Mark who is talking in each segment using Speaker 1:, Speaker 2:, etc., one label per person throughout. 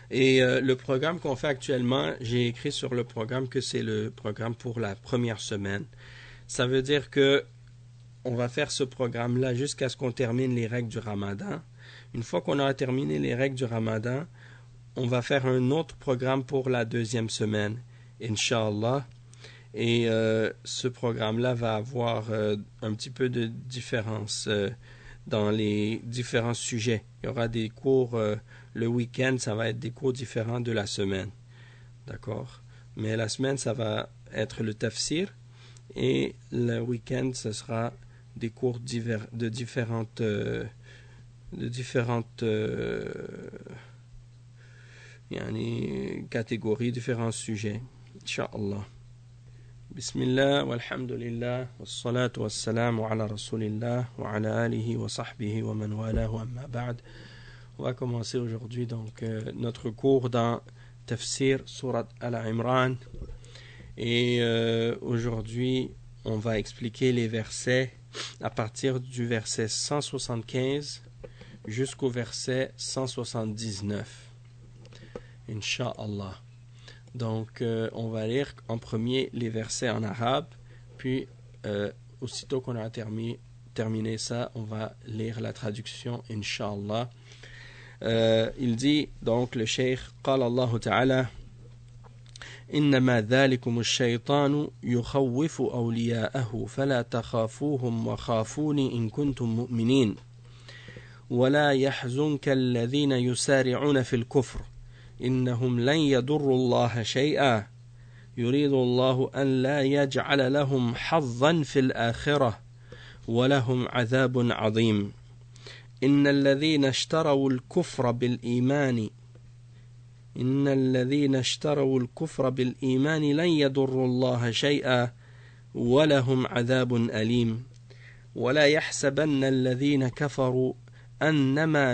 Speaker 1: Et le programme qu'on fait actuellement, j'ai écrit sur le programme que c'est le programme pour la première semaine. Ça veut dire que on va faire ce programme-là jusqu'à ce qu'on termine les règles du Ramadan. Une fois qu'on aura terminé les règles du Ramadan, on va faire un autre programme pour la deuxième semaine, Inch'Allah. Et ce programme-là va avoir un petit peu de différence dans les différents sujets. Il y aura des cours le week-end, ça va être des cours différents de la semaine. D'accord? Mais la semaine, ça va être le tafsir. Et le week-end, ce sera des cours de différentes catégories, différents sujets. Inch'Allah. Bismillah, walhamdulillah, wassalatu wassalamu ala rasulillah, wa ala alihi wa sahbihi wa man walahu amma ba'd. On va commencer aujourd'hui donc notre cours dans Tafsir Surat Al-Imran. Et aujourd'hui, on va expliquer les versets à partir du verset 175 jusqu'au verset 179. Inch'Allah. Donc, on va lire en premier les versets en arabe, puis aussitôt qu'on a terminé ça, on va lire la traduction, Inch'Allah. Il dit, donc, le cheikh, قال الله تعالى إنما ذلكم الشيطان يخوف أولياءه فلا تخافوهم وخافوني إن كنتم مؤمنين ولا يحزنك الذين يسارعون في الكفر إنهم لن يضروا الله شيئا يريد الله أن لا يجعل لهم حظا في الآخرة ولهم عذاب عظيم إن الذين اشتروا الكفر بالإيمان لن يضروا الله شيئا ولهم عذاب أليم ولا يحسبن الذين كفروا أنما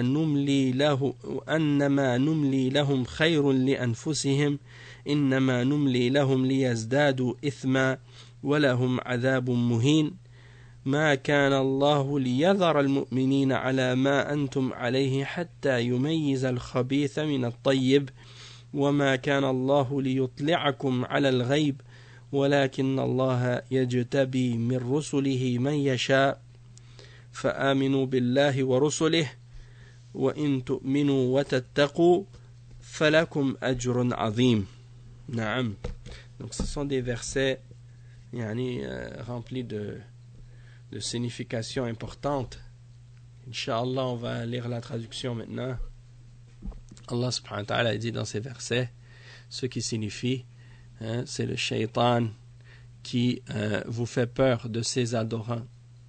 Speaker 1: نملي لهم خير لأنفسهم إنما نملي لهم ليزدادوا إثما ولهم عذاب مهين ما كان الله ليذر المؤمنين على ما أنتم عليه حتى يميز الخبيث من الطيب وما كان الله ليطلعكم على الغيب ولكن الله يجتبي من رسله من يشاء فآمنوا بالله ورسله وإن تؤمنوا وتتقوا فلكم أجر عظيم. نعم. Donc ce sont des versets remplis de significations importantes. Inch'Allah, on va lire la traduction maintenant. Allah subhanahu wa ta'ala dit dans ces versets ce qui signifie, c'est le shaitan qui vous fait peur de ses adorants.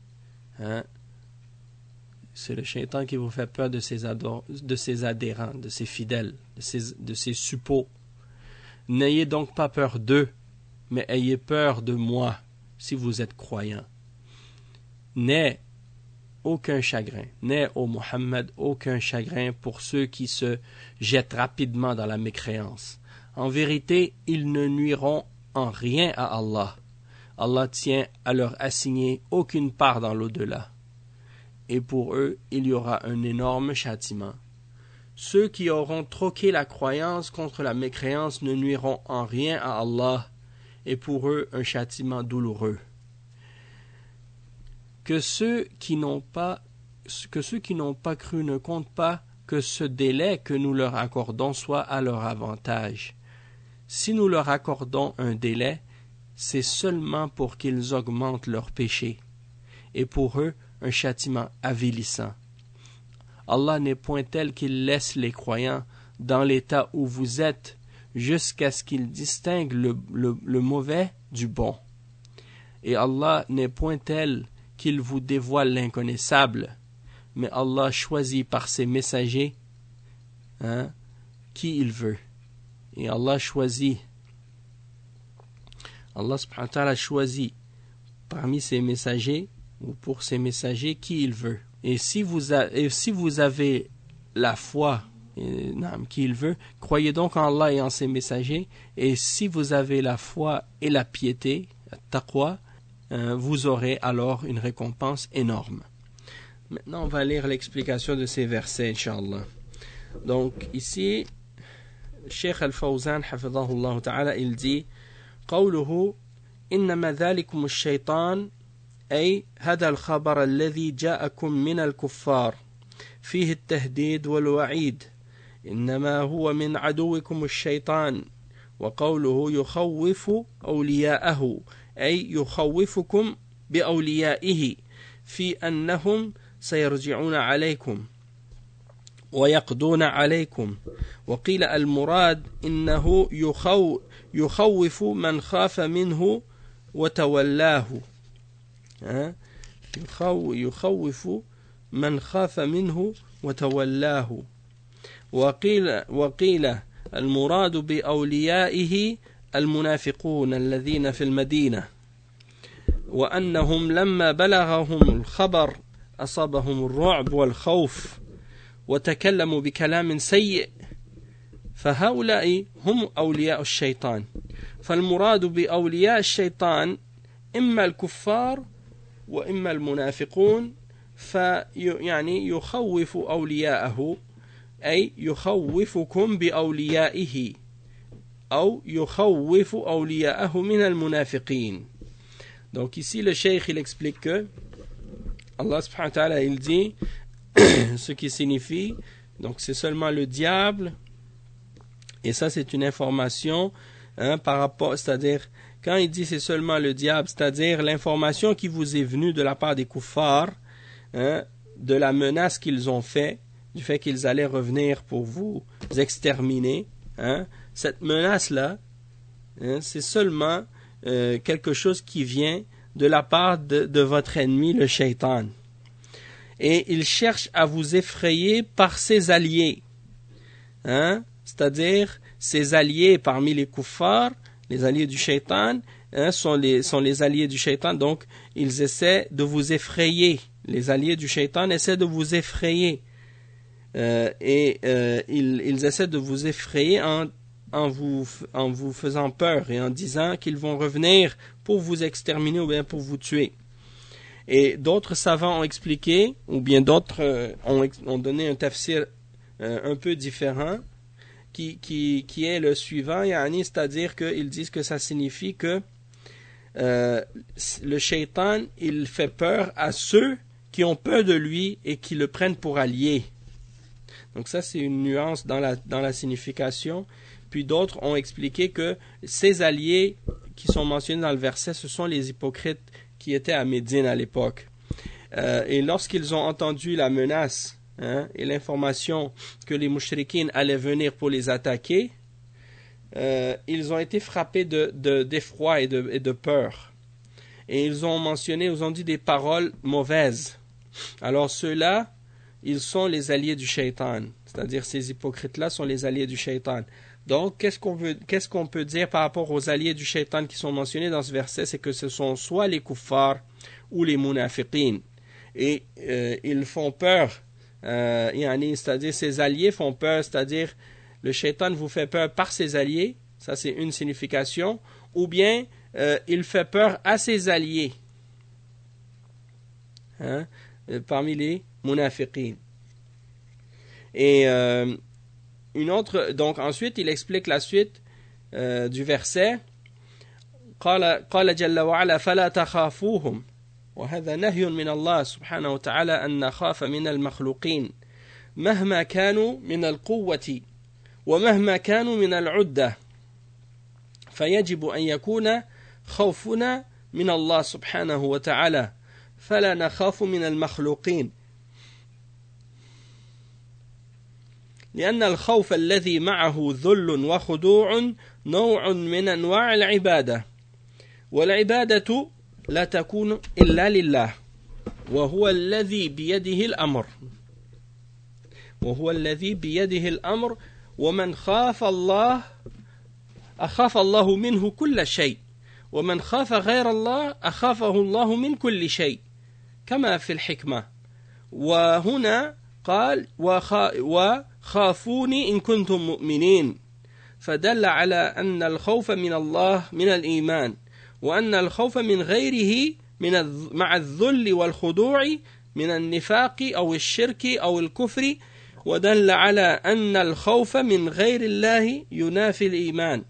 Speaker 1: C'est le shaitan qui vous fait peur de ses adhérents, de ses fidèles, de ses suppôts. N'ayez donc pas peur d'eux, mais ayez peur de moi si vous êtes croyants. N'aie aucun chagrin, n'aie ô Muhammad aucun chagrin pour ceux qui se jettent rapidement dans la mécréance. En vérité, ils ne nuiront en rien à Allah. Allah tient à leur assigner aucune part dans l'au-delà. Et pour eux, il y aura un énorme châtiment. Ceux qui auront troqué la croyance contre la mécréance ne nuiront en rien à Allah, et pour eux un châtiment douloureux. Que ceux qui n'ont pas cru ne comptent pas que ce délai que nous leur accordons soit à leur avantage. Si nous leur accordons un délai, c'est seulement pour qu'ils augmentent leurs péchés, et pour eux un châtiment avilissant. Allah n'est point tel qu'il laisse les croyants dans l'état où vous êtes jusqu'à ce qu'ils distinguent le mauvais du bon. Et Allah n'est point tel qu'il vous dévoile l'inconnaissable, mais Allah choisit par ses messagers qui il veut. Et Allah subhanahu wa ta'ala choisit parmi ses messagers ou pour ses messagers qui il veut. Et si vous avez la foi qui il veut, croyez donc en Allah et en ses messagers, et si vous avez la foi et la piété, taqwa, vous aurez alors une récompense énorme. Maintenant, on va lire l'explication de ces versets, Inch'Allah. Donc, ici, Cheikh Al-Fawzan hafidhahullah ta'ala, il dit قوله إنما ذلكم الشيطان أي هذا الخبر الذي جاءكم من الكفار فيه التهديد والوعيد إنما هو من عدوكم الشيطان. وقوله يخوف أولياءه أي يخوفكم بأوليائه في أنهم سيرجعون عليكم ويقضون عليكم. وقيل المراد إنه يخوف من خاف منه وتولاه. يخوف من خاف منه وتولاه. وقيل المراد بأوليائه المنافقون الذين في المدينة وأنهم لما بلغهم الخبر أصابهم الرعب والخوف وتكلموا بكلام سيء فهؤلاء هم أولياء الشيطان. فالمراد بأولياء الشيطان إما الكفار وإما المنافقون. فيعني يخوف أولياءه أي يخوفكم بأوليائه أو يخوف أولياءه من المنافقين. Donc ici le cheikh il explique que Allah subhanahu wa ta'ala il dit ce qui signifie, donc c'est seulement le diable, et ça c'est une information par rapport, c'est-à-dire quand il dit c'est seulement le diable, c'est-à-dire l'information qui vous est venue de la part des kuffars, de la menace qu'ils ont fait, du fait qu'ils allaient revenir pour vous exterminer, cette menace-là, c'est seulement quelque chose qui vient de la part de votre ennemi, le shaitan. Et il cherche à vous effrayer par ses alliés. C'est-à-dire, ses alliés parmi les kuffars, les alliés du shaitan, sont les alliés du shaitan. Donc, ils essaient de vous effrayer. Les alliés du shaitan essaient de vous effrayer. Ils essaient de vous effrayer en vous faisant peur et en disant qu'ils vont revenir pour vous exterminer ou bien pour vous tuer. Et d'autres savants ont expliqué, ou bien d'autres ont donné un tafsir un peu différent, qui est le suivant, c'est-à-dire qu'ils disent que ça signifie que le shaitan, il fait peur à ceux qui ont peur de lui et qui le prennent pour allié. Donc ça, c'est une nuance dans la signification. Puis d'autres ont expliqué que ces alliés qui sont mentionnés dans le verset, ce sont les hypocrites qui étaient à Médine à l'époque. Et lorsqu'ils ont entendu la menace et l'information que les mouchrikines allaient venir pour les attaquer, ils ont été frappés d'effroi et de peur. Et ils ont dit des paroles mauvaises. Alors ceux-là, ils sont les alliés du shaitan. C'est-à-dire ces hypocrites-là sont les alliés du shaitan. Donc, qu'est-ce qu'on peut dire par rapport aux alliés du shaitan qui sont mentionnés dans ce verset? C'est que ce sont soit les kuffars ou les munafiqin. Et ils font peur. C'est-à-dire ces alliés font peur. C'est-à-dire le shaitan vous fait peur par ses alliés. Ça, c'est une signification. Ou bien, il fait peur à ses alliés. Parmi les munafiqin. Et une autre, donc ensuite il explique la suite du verset. قال جل وعلا فلا تخافوهم وهذا نهي من الله سبحانه وتعالى أن نخاف من المخلوقين مهما كانوا من القوة ومهما كانوا من العدة فيجب أن يكون خوفنا من الله سبحانه وتعالى فلا نخاف من المخلوقين لأن الخوف الذي معه ذل وخضوع نوع من أنواع العبادة والعبادة لا تكون إلا لله وهو الذي بيده الأمر ومن خاف الله أخاف الله منه كل شيء ومن خاف غير الله أخافه الله من كل شيء كما في الحكمة. وهنا قال وخافوني إن كنتم مؤمنين فدل على أن الخوف من الله من الإيمان وأن الخوف من غيره مع الذل والخضوع من النفاق أو الشرك أو الكفر ودل على أن الخوف من غير الله ينافي الإيمان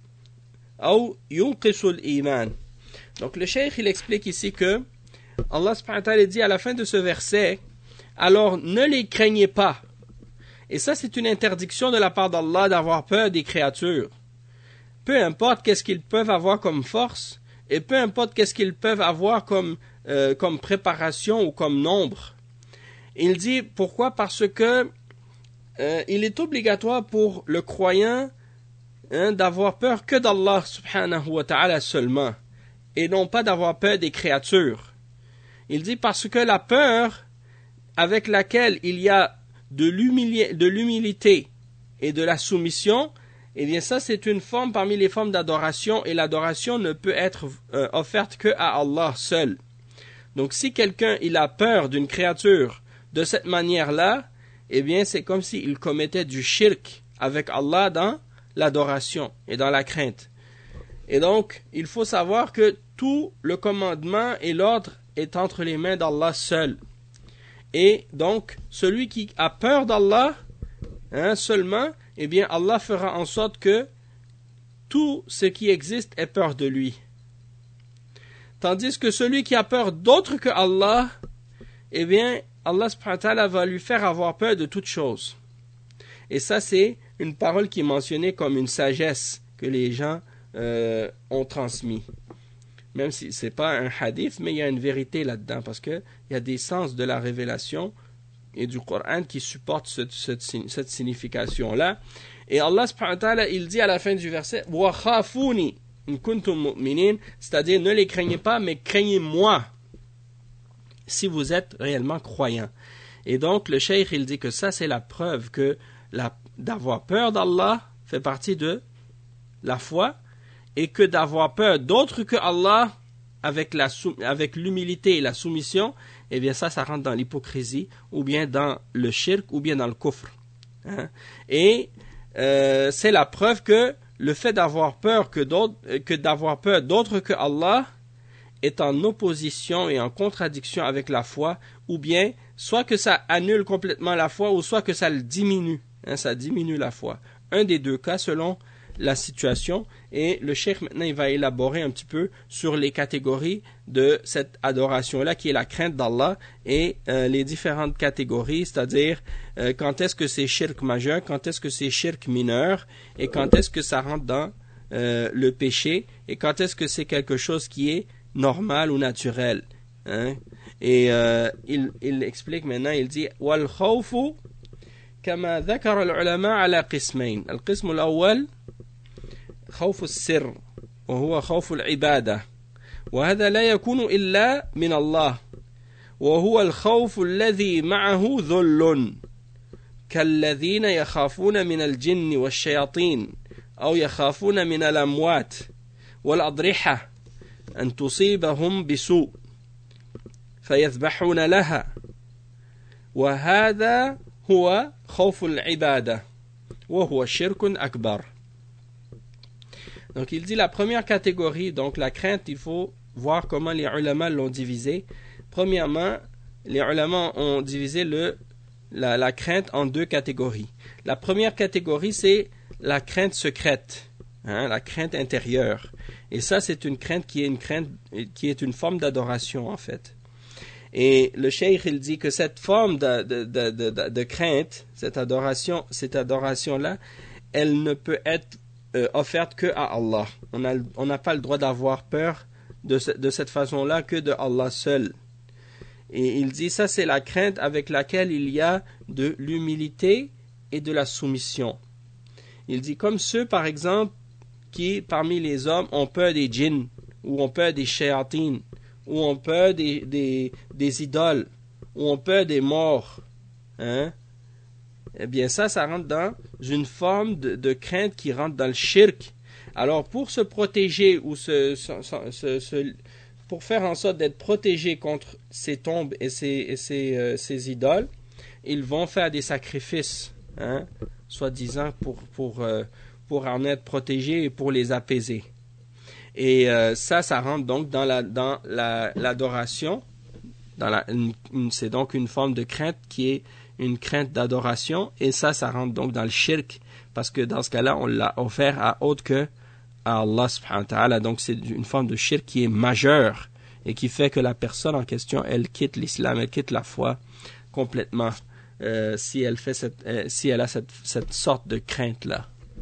Speaker 1: أو ينقص الإيمان. Donc le cheikh il explique ici que Allah subhanahu wa ta'ala dit à la fin de ce verset, alors ne les craignez pas. Et ça c'est une interdiction de la part d'Allah d'avoir peur des créatures. Peu importe qu'est-ce qu'ils peuvent avoir comme force et peu importe qu'est-ce qu'ils peuvent avoir comme préparation ou comme nombre. Il dit pourquoi? Parce que il est obligatoire pour le croyant d'avoir peur que d'Allah subhanahu wa ta'ala seulement et non pas d'avoir peur des créatures. Il dit parce que la peur avec laquelle il y a de l'humilité et de la soumission, eh bien ça c'est une forme parmi les formes d'adoration et l'adoration ne peut être offerte que à Allah seul. Donc si quelqu'un il a peur d'une créature de cette manière-là, eh bien c'est comme s'il commettait du shirk avec Allah dans l'adoration et dans la crainte. Et donc il faut savoir que tout le commandement et l'ordre est entre les mains d'Allah seul. Et donc celui qui a peur d'Allah seulement, eh bien Allah fera en sorte que tout ce qui existe ait peur de lui. Tandis que celui qui a peur d'autre que Allah, eh bien Allah subhanahu wa ta'ala va lui faire avoir peur de toute chose. Et ça c'est une parole qui est mentionnée comme une sagesse que les gens ont transmis. Même si ce n'est pas un hadith, mais il y a une vérité là-dedans, parce qu'il y a des sens de la révélation et du Coran qui supportent cette signification-là. Et Allah subhanahu wa ta'ala, il dit à la fin du verset, « Wa khafuni in kuntum mu'minin » c'est-à-dire, ne les craignez pas, mais craignez-moi si vous êtes réellement croyants. Et donc, le cheikh, il dit que ça, c'est la preuve que d'avoir peur d'Allah fait partie de la foi, et que d'avoir peur d'autre que Allah avec l'humilité et la soumission, eh bien ça rentre dans l'hypocrisie, ou bien dans le shirk, ou bien dans le kufr. Et c'est la preuve que le fait d'avoir peur d'avoir peur d'autre que Allah est en opposition et en contradiction avec la foi, ou bien soit que ça annule complètement la foi, ou soit que ça le diminue, ça diminue la foi. Un des deux cas selon la situation, et le cheikh maintenant il va élaborer un petit peu sur les catégories de cette adoration-là qui est la crainte d'Allah et les différentes catégories, c'est-à-dire quand est-ce que c'est shirk majeur, quand est-ce que c'est shirk mineur et quand est-ce que ça rentre dans le péché et quand est-ce que c'est quelque chose qui est normal ou naturel. Et il explique maintenant, il dit « Wal khawfu kama dhakara al-ulama ala qismayn. Al-qism al-awwal خوف السر وهو خوف العبادة وهذا لا يكون إلا من الله وهو الخوف الذي معه ذل كالذين يخافون من الجن والشياطين أو يخافون من الأموات والأضرحة أن تصيبهم بسوء فيذبحون لها وهذا هو خوف العبادة وهو شرك أكبر. Donc il dit la première catégorie, donc la crainte, il faut voir comment les ulama l'ont divisé. Premièrement, les ulama ont divisé la crainte en deux catégories. La première catégorie, c'est la crainte secrète, la crainte intérieure. Et ça, c'est une crainte qui est une forme d'adoration en fait. Et le cheikh, il dit que cette forme de crainte, cette adoration-là, elle ne peut être offerte que à Allah. On n'a pas le droit d'avoir peur de cette façon-là que de Allah seul. Et il dit ça c'est la crainte avec laquelle il y a de l'humilité et de la soumission. Il dit comme ceux par exemple qui parmi les hommes ont peur des djinns ou ont peur des shayatines ou ont peur des idoles ou ont peur des morts. Eh bien ça rentre dans une forme de crainte qui rentre dans le shirk. Alors pour se protéger ou pour faire en sorte d'être protégé contre ces tombes et ces idoles, ils vont faire des sacrifices, soi-disant pour en être protégés et pour les apaiser. Et ça rentre donc dans l'adoration. C'est donc une forme de crainte qui est une crainte d'adoration, et ça rentre donc dans le shirk, parce que dans ce cas-là, on l'a offert à autre que à Allah subhanahu wa ta'ala. Donc c'est une forme de shirk qui est majeure, et qui fait que la personne en question, elle quitte l'islam, elle quitte la foi complètement, si elle a cette sorte de crainte-là.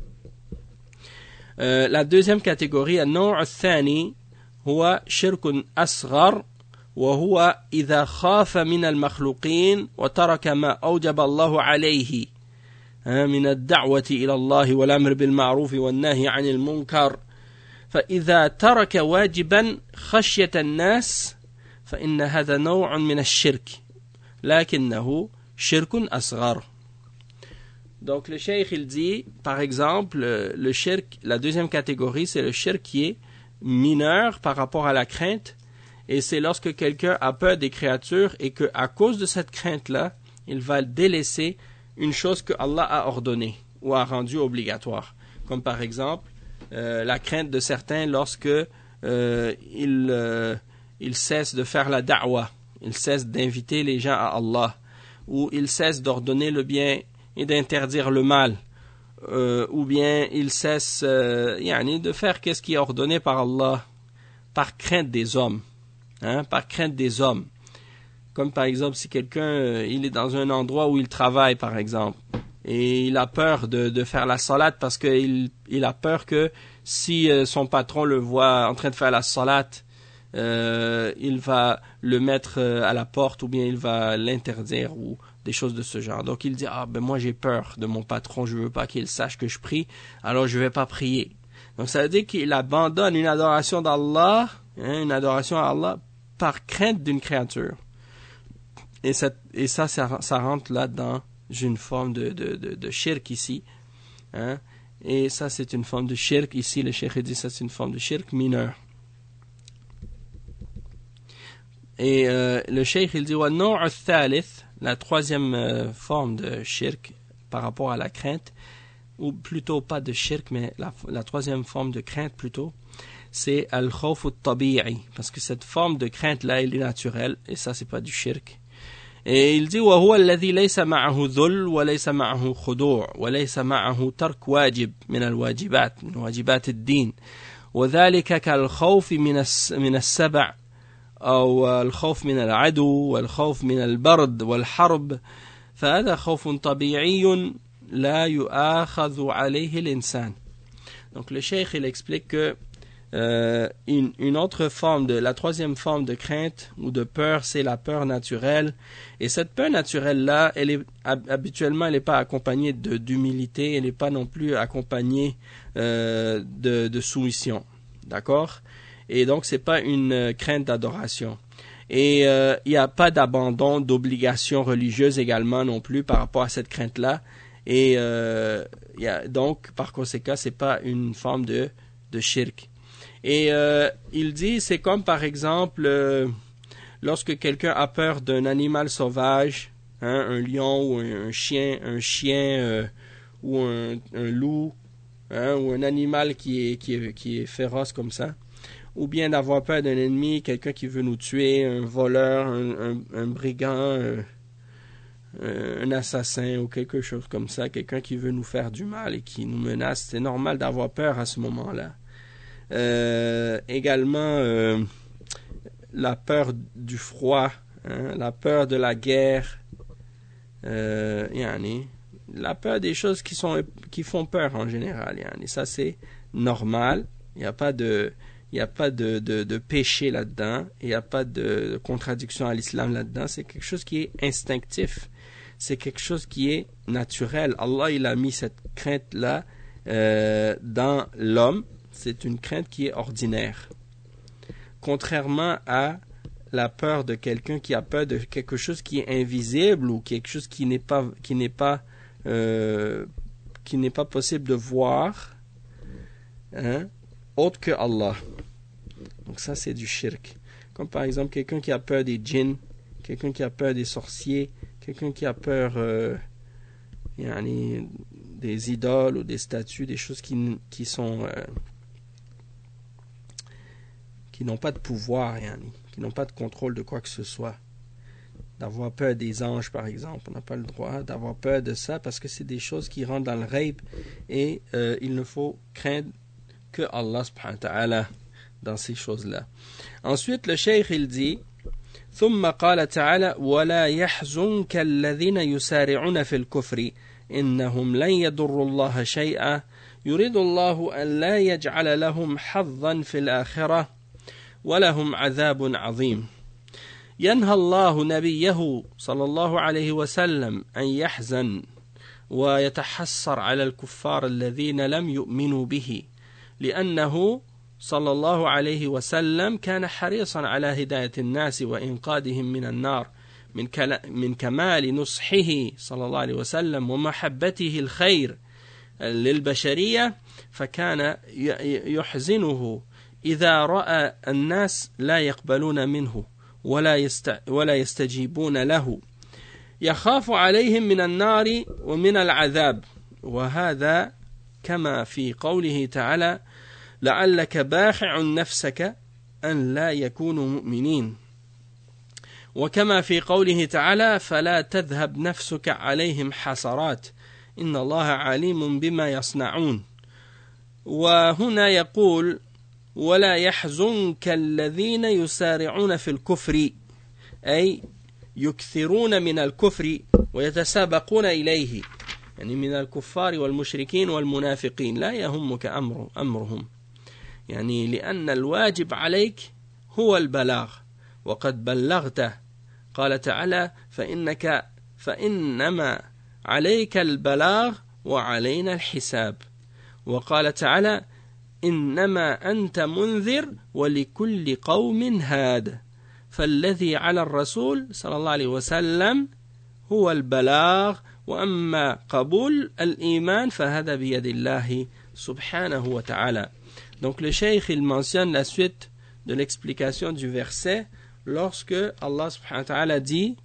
Speaker 1: La deuxième catégorie, النوع الثاني هو شرك أصغر وهو إذا خاف من المخلوقين وترك ما أوجب الله عليه من الدعوة إلى الله والأمر بالمعروف والنهي عن المنكر فإذا ترك واجبا خشية الناس فإن هذا نوع من الشرك لكنه شرك أصغر. Donc le cheikh il dit, par exemple, le shirk, la deuxième catégorie, c'est le shirk qui est mineur par rapport à la crainte, et c'est lorsque quelqu'un a peur des créatures et que à cause de cette crainte-là, il va délaisser une chose que Allah a ordonnée ou a rendue obligatoire. Comme par exemple, la crainte de certains lorsque ils cessent de faire la da'wah, ils cessent d'inviter les gens à Allah, ou ils cessent d'ordonner le bien et d'interdire le mal, ou bien ils cessent de faire ce qui est ordonné par Allah par crainte des hommes, par crainte des hommes. Comme par exemple si quelqu'un il est dans un endroit où il travaille par exemple, et il a peur de faire la salat parce qu'il a peur que si son patron le voit en train de faire la salat, il va le mettre à la porte, ou bien il va l'interdire, ou des choses de ce genre. Donc il dit, moi j'ai peur de mon patron, je veux pas qu'il sache que je prie, alors je vais pas prier. Donc ça veut dire qu'il abandonne une adoration d'Allah, une adoration à Allah par crainte d'une créature. Et ça rentre là dans une forme de shirk ici. Et ça c'est une forme de shirk ici, le cheikh dit ça c'est une forme de shirk mineur. Et le cheikh il dit وَالنَّوْعُ الثَّالِث, la troisième forme de shirk par rapport à la crainte, ou plutôt pas de shirk mais la troisième forme de crainte plutôt, c'est al-khawf al-tabi'i, parce que cette forme de crainte là elle est naturelle, et ça c'est pas du shirk. Et il dit وهو الذي ليس معه ذل وليس معه خضوع وليس معه ترك واجب من الواجبات من واجبات الدين وذلك كالخوف من السبع أو الخوف من العدو والخوف من البرد والحرب فهذا خوف طبيعي لا يؤاخذ عليه الإنسان. Donc le cheikh il explique que une autre forme la troisième forme de crainte ou de peur, c'est la peur naturelle, et cette peur naturelle là habituellement elle n'est pas accompagnée d'humilité, elle n'est pas non plus accompagnée de soumission, d'accord? Et donc c'est pas une crainte d'adoration, et il n'y a pas d'abandon d'obligations religieuses également non plus par rapport à cette crainte là, et donc par conséquent c'est pas une forme de shirk. Et il dit, c'est comme par exemple lorsque quelqu'un a peur d'un animal sauvage, un lion ou un chien ou un loup, ou un animal qui est féroce comme ça, ou bien d'avoir peur d'un ennemi, quelqu'un qui veut nous tuer, un voleur, un brigand, un assassin ou quelque chose comme ça, quelqu'un qui veut nous faire du mal et qui nous menace, c'est normal d'avoir peur à ce moment-là. Également la peur du froid, la peur de la guerre, la peur des choses qui font peur en général, ça c'est normal, il n'y a pas de péché là-dedans, il n'y a pas de contradiction à l'islam là-dedans, c'est quelque chose qui est instinctif, c'est quelque chose qui est naturel. Allah il a mis cette crainte là dans l'homme. C'est une crainte qui est ordinaire. Contrairement à la peur de quelqu'un qui a peur de quelque chose qui est invisible ou quelque chose qui n'est pas possible de voir, autre que Allah. Donc ça c'est du shirk. Comme par exemple quelqu'un qui a peur des djinns, quelqu'un qui a peur des sorciers, quelqu'un qui a peur des idoles ou des statues, des choses qui sont qui n'ont pas de pouvoir, qui n'ont pas de contrôle de quoi que ce soit. d'avoir peur des anges, par exemple. On n'a pas le droit d'avoir peur de ça parce que c'est des choses qui rentrent dans le ghaib et il ne faut craindre que Allah subhanahu wa ta'ala dans ces choses-là. Ensuite, le cheikh il dit ثم قال تعالى ولا يحزنك الذين يسارعون في الكفر إنهم لن يضروا الله شيئا يريد الله أن لا يجعل لهم حظا في الآخرة ولهم عذاب عظيم ينهى الله نبيه صلى الله عليه وسلم أن يحزن ويتحسر على الكفار الذين لم يؤمنوا به لأنه صلى الله عليه وسلم كان حريصا على هداية الناس وإنقاذهم من النار من كمال نصحه صلى الله عليه وسلم ومحبته الخير للبشرية فكان يحزنه إذا رأى الناس لا يقبلون منه ولا يستجيبون له يخاف عليهم من النار ومن العذاب وهذا كما في قوله تعالى لعلك باخع نفسك أن لا يكونوا مؤمنين وكما في قوله تعالى فلا تذهب نفسك عليهم حسرات إن الله عليم بما يصنعون وهنا يقول ولا يحزنك الذين يسارعون في الكفر أي يكثرون من الكفر ويتسابقون إليه يعني من الكفار والمشركين والمنافقين لا يهمك أمرهم يعني لأن الواجب عليك هو البلاغ وقد بلغته قال تعالى فإنما عليك البلاغ وعلينا الحساب وقال تعالى إنما أنت منذر ولكل قوم هاد فالذي على الرسول صلى الله عليه وسلم هو البلاغ وأما قبول الإيمان فهذا بيد الله سبحانه وتعالى. Donc le cheikh il mentionne la suite de l'explication du verset lorsque Allah subhanahu wa ta'ala dit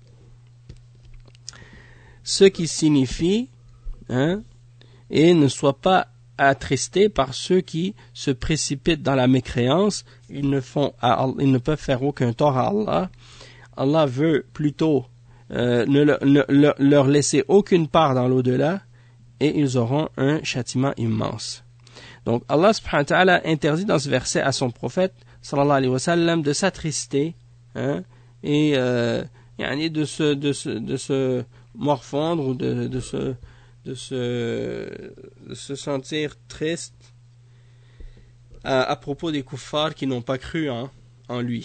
Speaker 1: ce qui signifie et ne sois pas attristé par ceux qui se précipitent dans la mécréance, ils ne peuvent faire aucun tort à Allah. Allah veut plutôt ne leur laisser aucune part dans l'au-delà et ils auront un châtiment immense. Donc Allah subhanahu wa ta'ala interdit dans ce verset à son prophète sallallahu alayhi wa sallam de s'attrister et de se morfondre ou de se sentir triste à propos des kuffars qui n'ont pas cru en lui.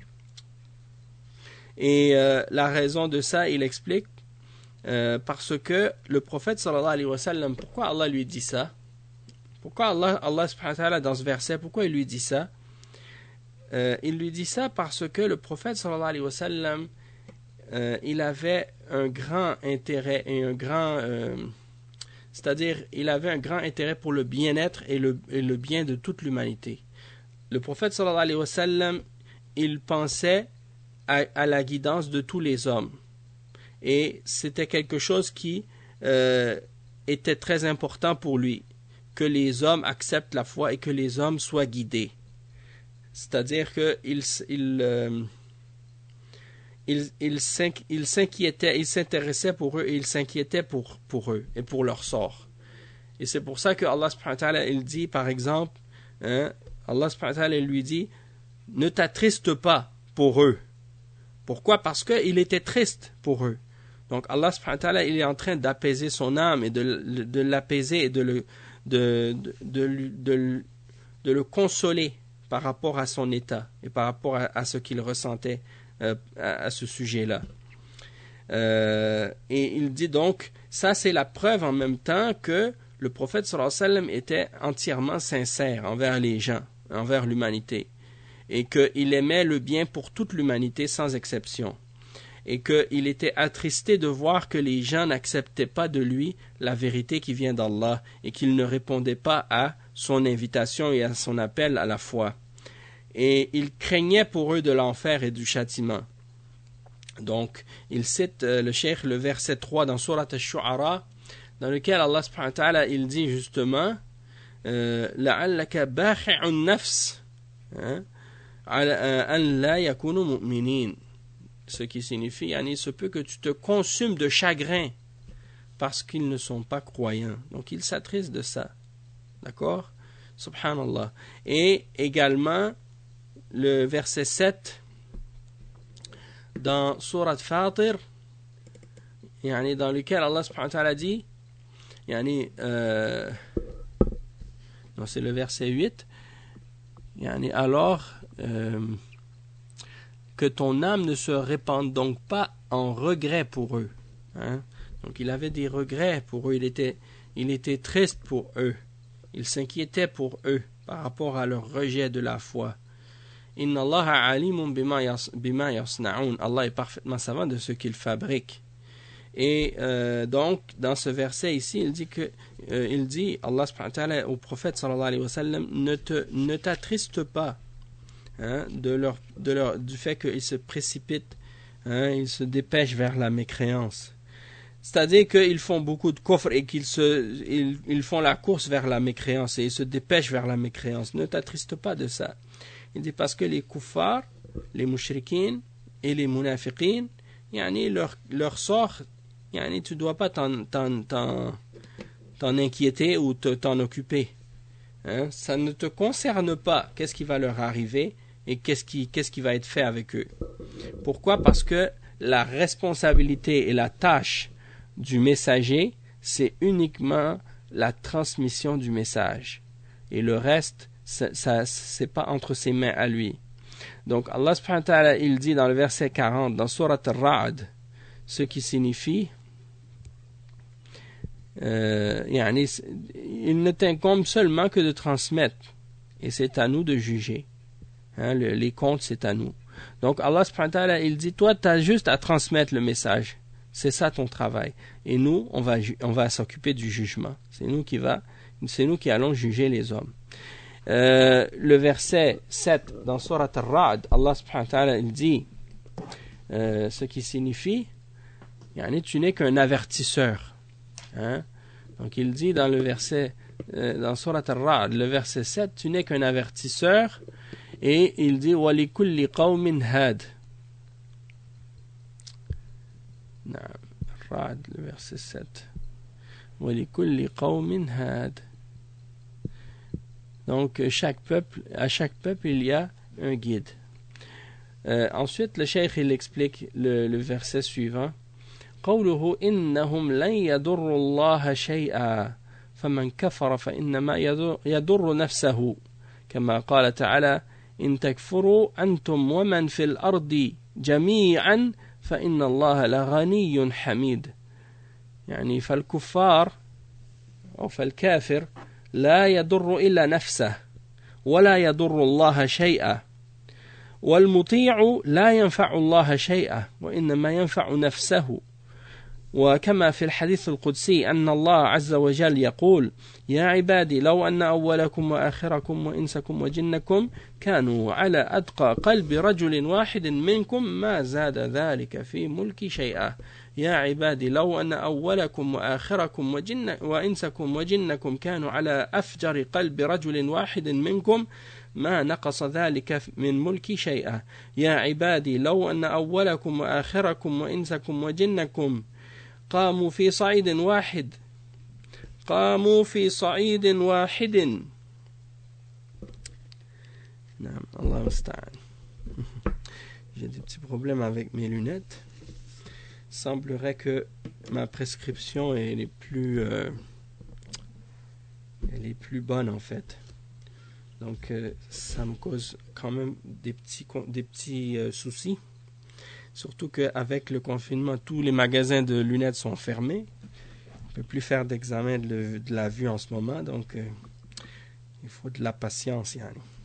Speaker 1: Et la raison de ça, il explique parce que le prophète sallallahu alayhi wa sallam, pourquoi Allah lui dit ça? Pourquoi Allah subhanahu wa ta'ala dans ce verset, pourquoi il lui dit ça? Il lui dit ça parce que le prophète sallallahu alayhi wa sallam il avait un grand intérêt et c'est-à-dire il avait un grand intérêt pour le bien-être et le bien de toute l'humanité. Le prophète sallallahu alayhi wa sallam, il pensait à la guidance de tous les hommes et c'était quelque chose qui était très important pour lui, que les hommes acceptent la foi et que les hommes soient guidés. C'est-à-dire qu'il s'inquiétait, il s'intéressait pour eux et il s'inquiétait pour eux et pour leur sort. Et c'est pour ça que Allah subhanahu wa ta'ala il dit par exemple, Allah subhanahu wa ta'ala il lui dit ne t'attriste pas pour eux. Pourquoi? Parce qu'il était triste pour eux. Donc Allah subhanahu wa ta'ala il est en train d'apaiser son âme et de l'apaiser et de le consoler par rapport à son état et par rapport à ce qu'il ressentait à ce sujet-là. Et il dit donc, ça c'est la preuve en même temps que le prophète sallallahu alayhi wa sallam était entièrement sincère envers les gens, envers l'humanité, et qu'il aimait le bien pour toute l'humanité sans exception, et qu'il était attristé de voir que les gens n'acceptaient pas de lui la vérité qui vient d'Allah, et qu'il ne répondait pas à son invitation et à son appel à la foi. Et il craignait pour eux de l'enfer et du châtiment. Donc, il cite le cheikh le verset 3 dans Surat Ash-Shu'ara, dans lequel Allah subhanahu wa ta'ala il dit justement لَعَلَّكَ بَاخِعُ النَّفْسِ أَنْ لَا يَكُونُوا مُؤْمِنِينَ. ce qui signifie, il se peut que tu te consumes de chagrin parce qu'ils ne sont pas croyants. Donc ils s'attristent de ça. D'accord? Subhanallah. Et également, le verset 7 dans Surat Fatir, dans lequel Allah subhanahu wa ta'ala dit, non, c'est le verset 8, alors que ton âme ne se répande donc pas en regret pour eux. Donc il avait des regrets pour eux, il était triste pour eux, il s'inquiétait pour eux par rapport à leur rejet de la foi. Inna Allah alimun bima yasna'un. Allah est parfaitement savant de ce qu'il fabrique. Et donc dans ce verset ici, il dit Allah subhanahu wa ta'ala au prophète sallallahu alayhi wa sallam, ne t'attriste pas du fait qu'ils se précipitent, ils se dépêchent vers la mécréance. C'est-à-dire qu'ils font beaucoup de kufr et qu'ils font la course vers la mécréance et ils se dépêchent vers la mécréance. Ne t'attriste pas de ça. Il dit parce que les kuffars, les mushrikines et les munafiqines, leur sort, tu ne dois pas t'en inquiéter ou t'en occuper. Ça ne te concerne pas qu'est-ce qui va leur arriver et qu'est-ce qui va être fait avec eux. Pourquoi? Parce que la responsabilité et la tâche du messager, c'est uniquement la transmission du message. Et le reste, c'est pas entre ses mains à lui. Donc Allah subhanahu wa ta'ala, il dit dans le verset 40 dans Surat Ar-Ra'd, ce qui signifie il ne t'incombe seulement que de transmettre et c'est à nous de juger. Les comptes, c'est à nous. Donc Allah subhanahu wa ta'ala, il dit, toi tu as juste à transmettre le message, c'est ça ton travail, et nous on va s'occuper du jugement, c'est nous qui allons juger les hommes. Le verset 7 dans Surat Ar-Ra'd, Allah subhanahu wa ta'ala, il dit ce qui signifie tu n'es qu'un avertisseur. Donc il dit dans le verset dans Surat Ar-Ra'd, le verset 7, tu n'es qu'un avertisseur, et il dit wa li kulli qawmin had. Ar-Ra'd, le verset 7, wa li kulli qawmin had. Donc à chaque peuple il y a un guide. Ensuite le cheikh il explique le verset suivant. قوله إنهم لن يضروا الله شيئا فمن كفر فإنما يضر نفسه كما قال تعالى إن تكفروا أنتم ومن في الأرض جميعا فإن الله لغني حميد. فالكفار أو فالكافر لا يضر إلا نفسه ولا يضر الله شيئا، والمطيع لا ينفع الله شيئا وإنما ينفع نفسه. وكما في الحديث القدسي أن الله عز وجل يقول يا عبادي لو أن أولكم وآخركم وإنسكم وجنكم كانوا على أتقى قلب رجل واحد منكم ما زاد ذلك في ملكي شيئا. يا عبادي لو أن أولكم وآخركم وإنسكم وجنكم كانوا على أفجر قلب رجل واحد منكم ما نقص ذلك من ملكي شيئا. يا عبادي لو أن أولكم وآخركم وإنسكم وجنكم قاموا في صعيد واحد. نعم الله المستعان. J'ai des petits problèmes avec mes lunettes. Il semblerait que ma prescription elle est plus bonne en fait. Donc ça me cause quand même des petits soucis. Surtout qu'avec le confinement, tous les magasins de lunettes sont fermés. On ne peut plus faire d'examen de la vue en ce moment, donc il faut de la patience.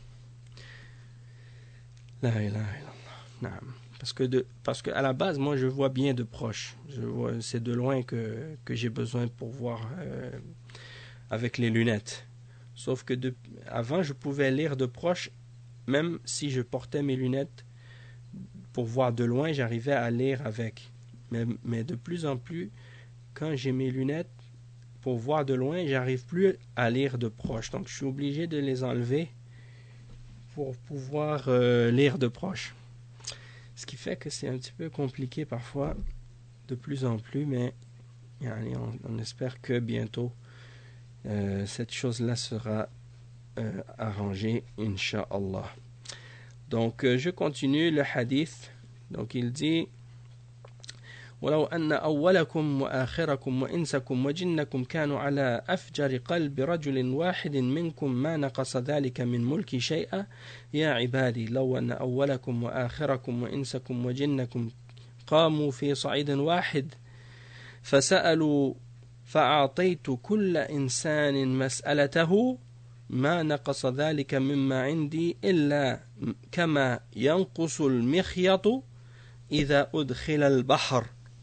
Speaker 1: La ilaha illallah. Parce que à la base, moi, je vois bien de proche. C'est de loin que j'ai besoin pour voir avec les lunettes. Sauf que avant, je pouvais lire de proche, même si je portais mes lunettes. Pour voir de loin, j'arrivais à lire avec. Mais de plus en plus, quand j'ai mes lunettes, pour voir de loin, j'arrive plus à lire de proche. Donc, je suis obligé de les enlever pour pouvoir lire de proche. Ce qui fait que c'est un petit peu compliqué parfois, de plus en plus, mais on espère que bientôt cette chose-là sera arrangée, Inch'Allah. Donc, je continue le hadith. Donc, il dit ولو أن أولكم وآخركم وإنسكم وجنكم كانوا على أفجر قلب رجل واحد منكم ما نقص ذلك من ملكي شيئا يا عبادي لو أن أولكم وآخركم وإنسكم وجنكم قاموا في صعيد واحد فسألوا فأعطيت كل إنسان مسألته ما نقص ذلك مما عندي إلا كما ينقص المخيط إذا أدخل البحر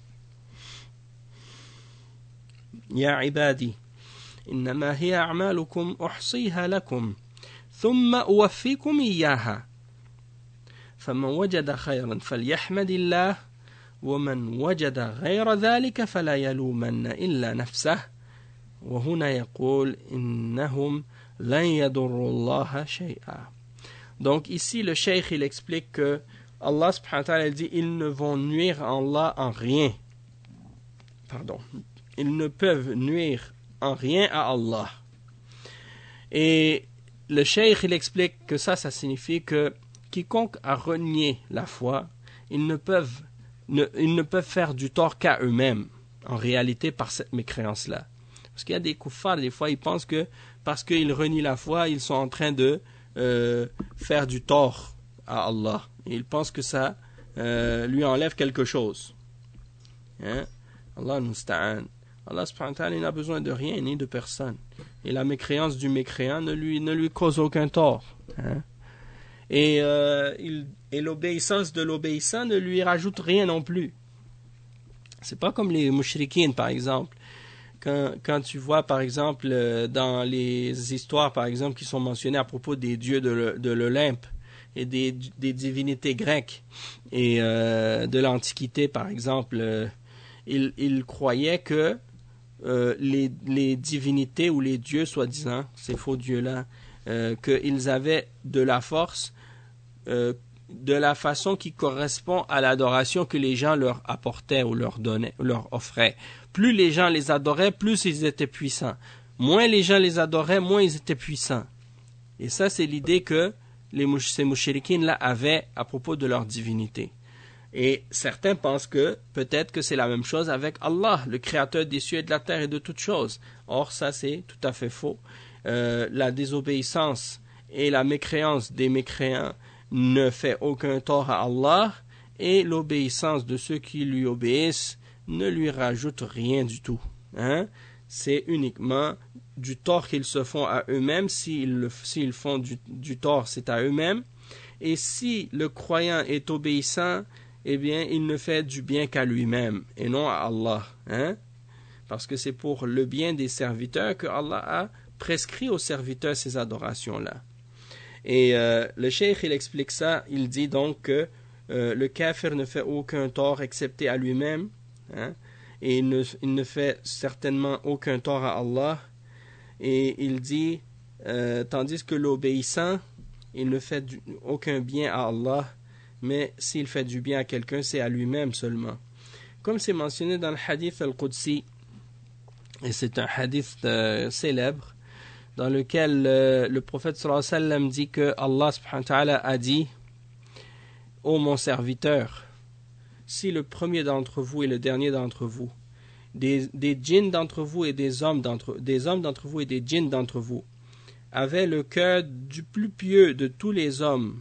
Speaker 1: يا عبادي إنما هي أعمالكم أحصيها لكم ثم أوفيكم إياها فمن وجد خيرا فليحمد الله ومن وجد غير ذلك فلا يلومن إلا نفسه وهنا يقول إنهم لن يضروا الله شيئا. Donc ici le cheikh il explique que Allah subhanahu wa ta'ala dit ils ne vont nuire à Allah en rien. Pardon. Ils ne peuvent nuire en rien à Allah. Et le cheikh il explique que ça signifie que quiconque a renié la foi, ils ne peuvent faire du tort qu'à eux-mêmes, en réalité par cette mécréance-là. Parce qu'il y a des kuffars, des fois ils pensent que parce qu'ils renient la foi, ils sont en train de faire du tort à Allah. Et ils pensent que ça lui enlève quelque chose. Hein? Allah musta'an. Allah subhanahu wa ta'ala n'a besoin de rien ni de personne. Et la mécréance du mécréant ne lui cause aucun tort. Hein? Et l'obéissance de l'obéissant ne lui rajoute rien non plus. C'est pas comme les mushrikines par exemple. Quand tu vois par exemple dans les histoires par exemple qui sont mentionnées à propos des dieux de l'Olympe et des divinités grecques et de l'Antiquité par exemple, ils croyaient que les divinités ou les dieux soi-disant, ces faux dieux-là, qu'ils avaient de la force de la façon qui correspond à l'adoration que les gens leur apportaient ou leur donnaient, ou leur offraient. Plus les gens les adoraient, plus ils étaient puissants. Moins les gens les adoraient, moins ils étaient puissants. Et ça, c'est l'idée que ces mouchriquines-là avaient à propos de leur divinité. Et certains pensent que peut-être que c'est la même chose avec Allah, le créateur des cieux et de la terre et de toutes choses. Or, ça, c'est tout à fait faux. La désobéissance et la mécréance des mécréants ne fait aucun tort à Allah et l'obéissance de ceux qui lui obéissent ne lui rajoute rien du tout. Hein? C'est uniquement du tort qu'ils se font à eux-mêmes. S'ils font du tort, c'est à eux-mêmes. Et si le croyant est obéissant, eh bien, il ne fait du bien qu'à lui-même et non à Allah. Hein? Parce que c'est pour le bien des serviteurs que Allah a prescrit aux serviteurs ces adorations-là. Et le cheikh, il explique ça, il dit donc que le kafir ne fait aucun tort excepté à lui-même, hein, et il ne fait certainement aucun tort à Allah, et il dit, tandis que l'obéissant, il ne fait aucun bien à Allah, mais s'il fait du bien à quelqu'un, c'est à lui-même seulement. Comme c'est mentionné dans le hadith al-Qudsi, et c'est un hadith célèbre, dans lequel le prophète sallallahu alayhi wa sallam dit que Allah subhanahu wa ta'ala a dit « Ô mon serviteur, si le premier d'entre vous et le dernier d'entre vous, des djinns d'entre vous et des hommes d'entre vous et des djinns d'entre vous, avaient le cœur du plus pieux de tous les hommes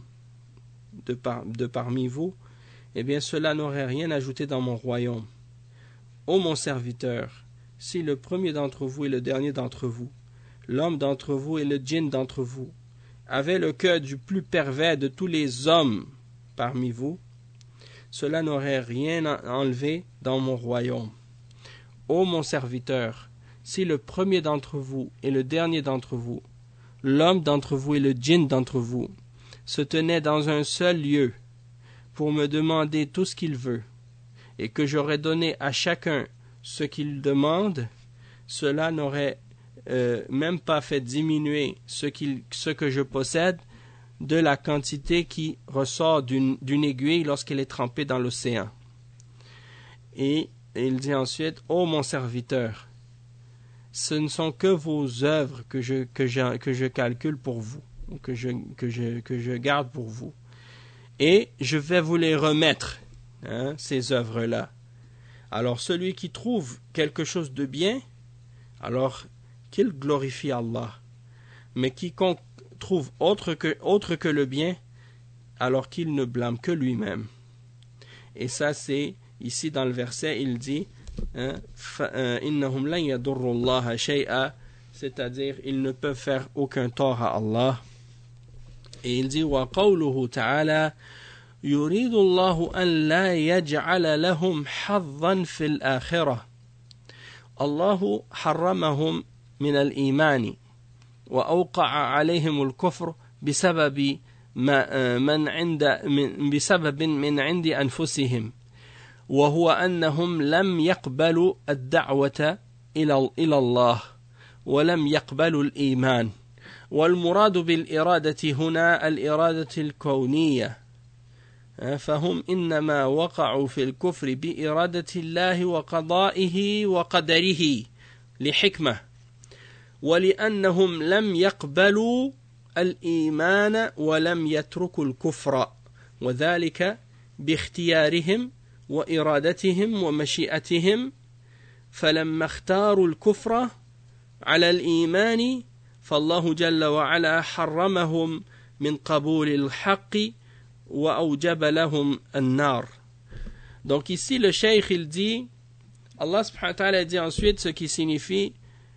Speaker 1: de parmi vous, eh bien cela n'aurait rien ajouté dans mon royaume. Ô mon serviteur, si le premier d'entre vous et le dernier d'entre vous, l'homme d'entre vous et le djinn d'entre vous avaient le cœur du plus pervers de tous les hommes parmi vous, cela n'aurait rien enlevé dans mon royaume. Ô mon serviteur, si le premier d'entre vous et le dernier d'entre vous, l'homme d'entre vous et le djinn d'entre vous, se tenaient dans un seul lieu pour me demander tout ce qu'il veut, et que j'aurais donné à chacun ce qu'il demande, cela n'aurait même pas fait diminuer ce que je possède de la quantité qui ressort d'une aiguille lorsqu'elle est trempée dans l'océan. Et il dit ensuite, ô mon serviteur, ce ne sont que vos œuvres que je calcule pour vous, que je garde pour vous. Et je vais vous les remettre, ces œuvres-là. Alors celui qui trouve quelque chose de bien, alors qu'il glorifie Allah. Mais quiconque trouve autre que le bien, alors qu'il ne blâme que lui-même. Et ça c'est, ici dans le verset, il dit, innahum lan yadurru Allah shay'a, c'est-à-dire ils ne peuvent faire aucun tort à Allah. Et il dit wa qawluhu ta'ala yuridu Allah an la yaj'ala lahum haddan fil akhirah. Allah harramahum min al-iman wa awqa'a alayhim al-kufr بسبب من عند أنفسهم وهو أنهم لم يقبلوا الدعوة إلى الله ولم يقبلوا الإيمان والمراد بالإرادة هنا الإرادة الكونية فهم إنما وقعوا في الكفر بإرادة الله وقضائه وقدره لحكمة ولأنهم لم يقبلوا الإيمان ولم يتركوا الكفر وذلك باختيارهم وإرادتهم ومشيئتهم فلما اختاروا الكفر على الإيمان فالله جل وعلا حرمهم من قبول الحق وأوجب لهم النار. Donc ici le cheikh il dit, Allah subhanahu wa ta'ala dit ensuite ce qui signifie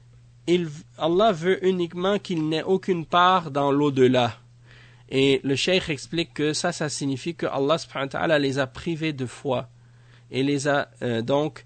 Speaker 1: Allah veut uniquement qu'il n'ait aucune part dans l'au-delà. Et le cheikh explique que ça signifie que Allah subhanahu wa ta'ala les a privés de foi et les a a donc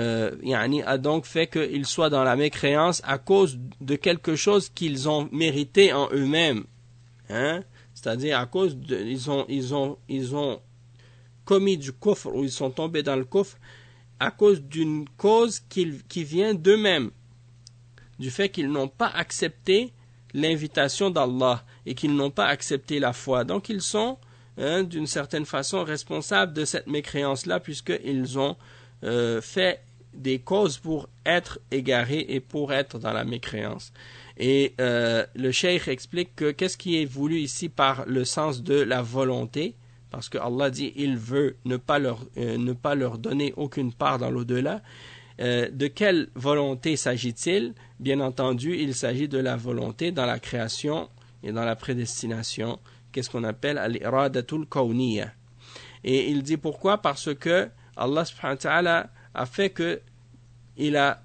Speaker 1: fait qu'ils soient dans la mécréance à cause de quelque chose qu'ils ont mérité en eux-mêmes. C'est-à-dire à cause ils ont commis du kufr ou ils sont tombés dans le kufr à cause d'une cause qui vient d'eux-mêmes, du fait qu'ils n'ont pas accepté l'invitation d'Allah et qu'ils n'ont pas accepté la foi. Donc ils sont d'une certaine façon responsables de cette mécréance-là puisqu'ils ont fait des causes pour être égarés et pour être dans la mécréance. Et le cheikh explique que qu'est-ce qui est voulu ici par le sens de la volonté, parce que Allah dit il veut ne pas leur donner aucune part dans l'au-delà. De quelle volonté s'agit-il? Bien entendu, il s'agit de la volonté dans la création et dans la prédestination, qu'est-ce qu'on appelle al-iradatul kawniyya. Et il dit pourquoi? Parce que Allah subhanahu wa ta'ala a fait qu'il a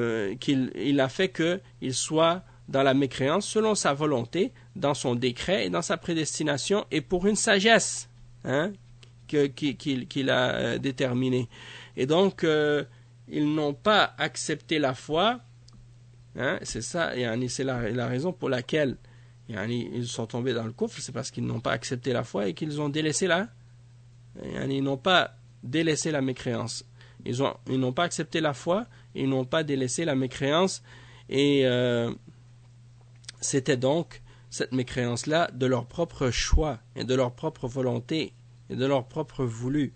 Speaker 1: fait qu'il soit dans la mécréance selon sa volonté, dans son décret et dans sa prédestination et pour une sagesse qu'il a déterminée. Et donc ils n'ont pas accepté la foi, c'est ça, c'est la raison pour laquelle ils sont tombés dans le kufr, c'est parce qu'ils n'ont pas accepté la foi et qu'ils ont délaissé ils n'ont pas délaissé la mécréance. Ils n'ont pas accepté la foi, ils n'ont pas délaissé la mécréance, et c'était donc cette mécréance-là de leur propre choix et de leur propre volonté et de leur propre voulu.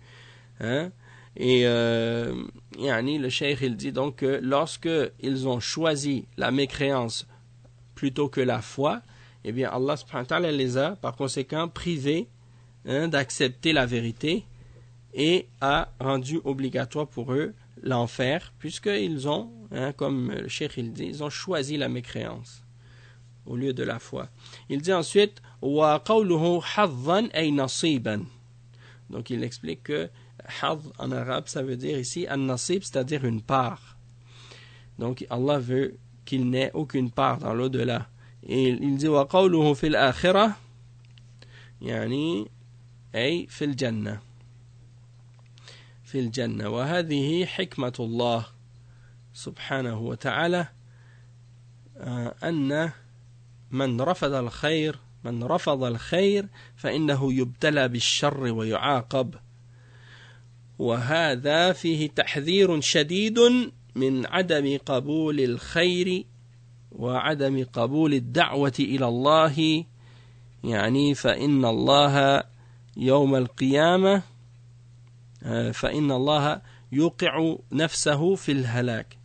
Speaker 1: Et le cheikh il dit donc que lorsque ils ont choisi la mécréance plutôt que la foi, eh bien Allah subhanahu wa ta'ala les a par conséquent privés d'accepter la vérité et a rendu obligatoire pour eux l'enfer, puisqu'ils ont, comme le cheikh il dit, ils ont choisi la mécréance au lieu de la foi. Il dit ensuite wa qawluhu haddan ay nasiban. Donc il explique que hadh en arabe ça veut dire ici an-nasib, c'est-à-dire une part. Donc Allah veut qu'il n'ait aucune part dans l'au-delà. Et il dit wa qawluhu fil akhirah yani ay fil jannah. في الجنة وهذه حكمة الله سبحانه وتعالى أن من رفض الخير فإنه يبتلى بالشر ويعاقب وهذا فيه تحذير شديد من عدم قبول الخير وعدم قبول الدعوة إلى الله يعني فإن الله يوم القيامة فإن الله يوقع نفسه في الهلاك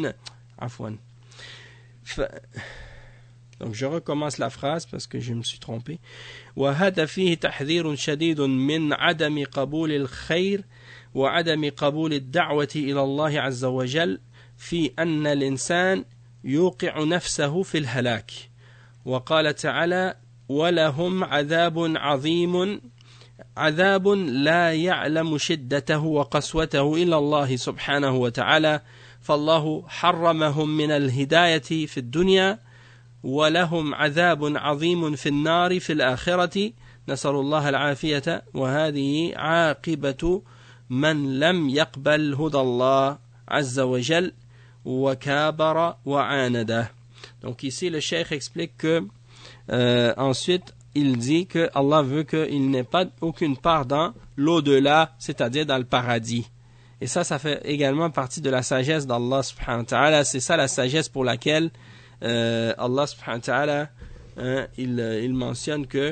Speaker 1: Donc je recommence la phrase parce que je me suis trompé. وهذا فيه تحذير شديد من عدم قبول الخير وعدم قبول الدعوة إلى الله عز وجل في أن الإنسان يوقع نفسه في الهلاك. وقال تعالى: ولهم عذاب عظيم عذاب لا يعلم شدته وقسوته إلا الله سبحانه وتعالى، فالله حرمهم من الهداية في الدنيا، ولهم عذاب عظيم في النار في الآخرة، نسأل الله العافية، وهذه عاقبة من لم يقبل هدى الله عز وجل وكابر وعانده. Donc ici le cheikh explique que ensuite il dit que Allah veut qu'il n'ait pas aucune part dans l'au-delà, c'est-à-dire dans le paradis. Et ça fait également partie de la sagesse d'Allah subhanahu wa ta'ala. C'est ça la sagesse pour laquelle Allah subhanahu wa ta'ala il mentionne que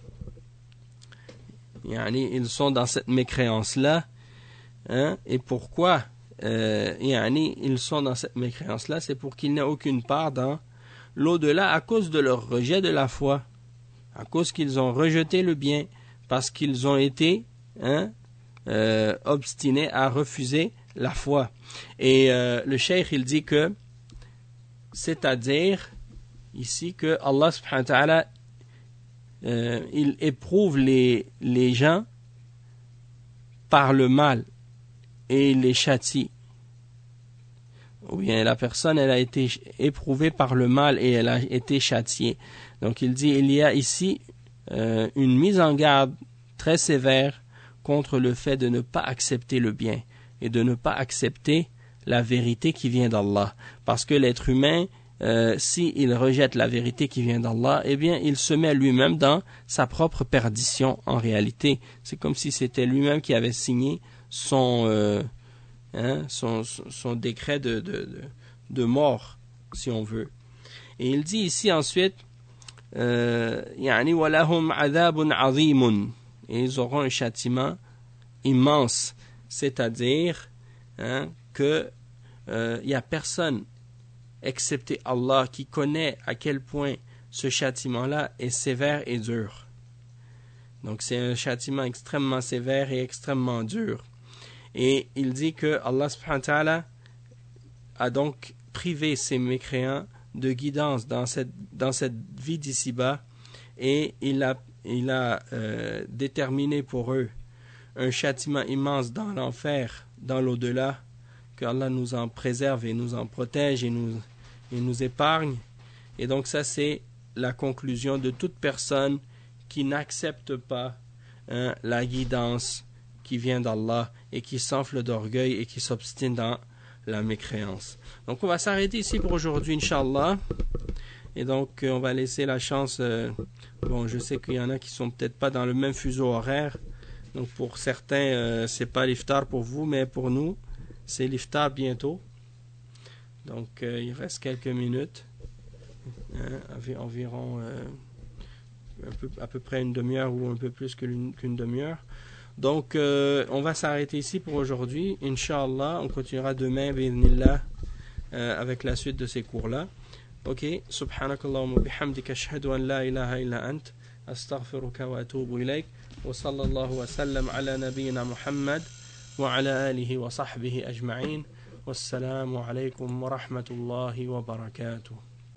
Speaker 1: ils sont dans cette mécréance-là. Et pourquoi ils sont dans cette mécréance-là? C'est pour qu'il n'y ait aucune part dans l'au-delà à cause de leur rejet de la foi, à cause qu'ils ont rejeté le bien, parce qu'ils ont été obstinés à refuser la foi. Et le cheikh il dit que c'est-à-dire ici que Allah subhanahu wa ta'ala il éprouve les gens par le mal et il les châtie. Ou bien la personne elle a été éprouvée par le mal et elle a été châtiée. Donc il dit il y a ici une mise en garde très sévère contre le fait de ne pas accepter le bien et de ne pas accepter la vérité qui vient d'Allah. Parce que l'être humain, s'il rejette la vérité qui vient d'Allah, eh bien il se met lui-même dans sa propre perdition en réalité. C'est comme si c'était lui-même qui avait signé son décret de mort, si on veut. Et il dit ici ensuite وَلَهُمْ عَذَابٌ عَظِيمٌ, et ils auront un châtiment immense, c'est-à-dire que il n'y a personne excepté Allah qui connaît à quel point ce châtiment-là est sévère et dur. Donc c'est un châtiment extrêmement sévère et extrêmement dur. Et il dit que Allah subhanahu wa ta'ala a donc privé ces mécréants de guidance dans cette vie d'ici-bas, et il a déterminé pour eux un châtiment immense dans l'enfer, dans l'au-delà, que Allah nous en préserve et nous en protège et nous épargne. Et donc ça c'est la conclusion de toute personne qui n'accepte pas la guidance qui vient d'Allah et qui s'enfle d'orgueil et qui s'obstine dans la mécréance. Donc on va s'arrêter ici pour aujourd'hui, Inch'Allah. Et donc on va laisser la chance, je sais qu'il y en a qui sont peut-être pas dans le même fuseau horaire, donc pour certains c'est pas l'iftar pour vous, mais pour nous c'est l'iftar bientôt. Donc il reste quelques minutes, environ à peu près une demi-heure ou un peu plus qu'une demi-heure. Donc on va s'arrêter ici pour aujourd'hui, Inch'Allah. On continuera demain bi'idhnillah avec la suite de ces cours-là. Ok, subhanakallahumma bihamdika ashhadu an la ilaha illa ant astaghfiruka wa atubu ilayk wa sallallahu wa sallam ala nabiyyina Muhammad wa ala alihi wa sahbihi ajma'in. Wassalamu alaykum wa rahmatullahi wa barakatuh.